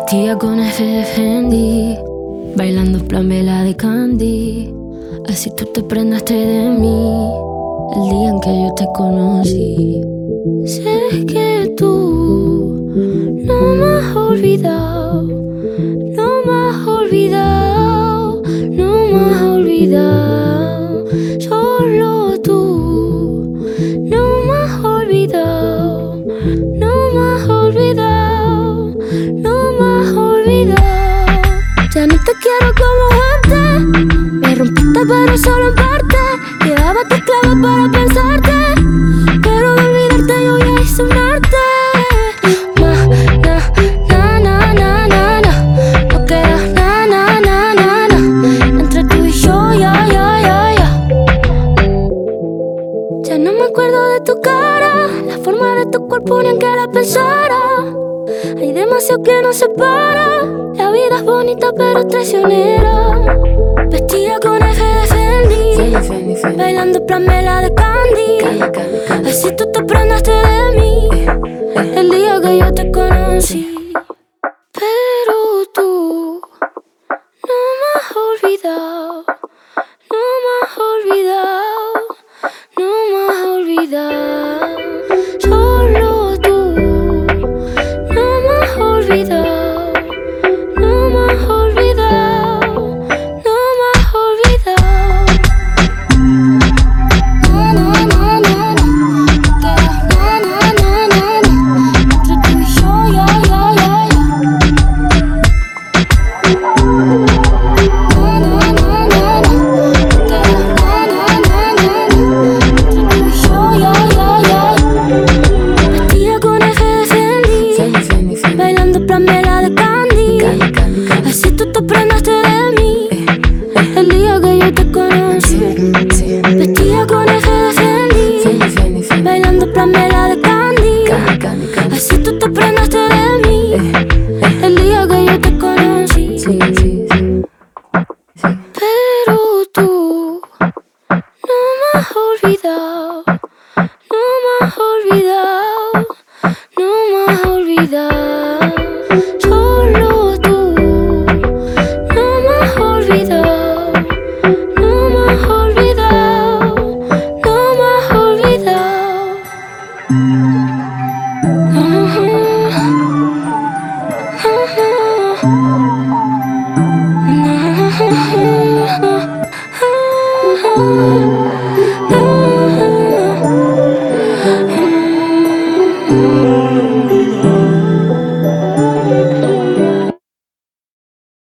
Vestida con F de Fendi, bailando plan vela de Candy. Así tú te prendaste de mí el día en que yo te conocí. Sé que tú no me has olvidado, no me has olvidado, no me has olvidado. Solo tú no me has olvidado, no me has olvidado, no me has olvidado. Ya no te quiero como antes, me rompiste pero solo en parte. Llevaba tus claves para pensarte, pero de olvidarte yo ya hice un arte. No queda na. Entre tú y yo, ya. Ya no me acuerdo de tu cara, la forma de tu cuerpo ni en que la pensara. Hay demasiado que nos separa. La vida es bonita pero traicionera. Vestida con F de Fendi, bailando plan vela de Candy. Así tú te prendaste de mí el día que yo te conocí. Pero tú no me has olvidado, no me has olvidado, no me has olvidado. Solo tú no me has olvidado, no me has olvidado, no me has olvidado. Entre tú y yo, ya. Vestida con F de Fendi, bailando plan vela de Candy. Así tú te prendaste de mí el día que yo te conocí. Vestida con F de Fendi, bailando plan vela de Candy. Así tú te prendaste de mí el día que yo te conocí. Pero tú no me has olvidado, no me has olvidado, no me has olvidado. Solo tú no me has olvidado, no me has olvidado, no me has olvidado.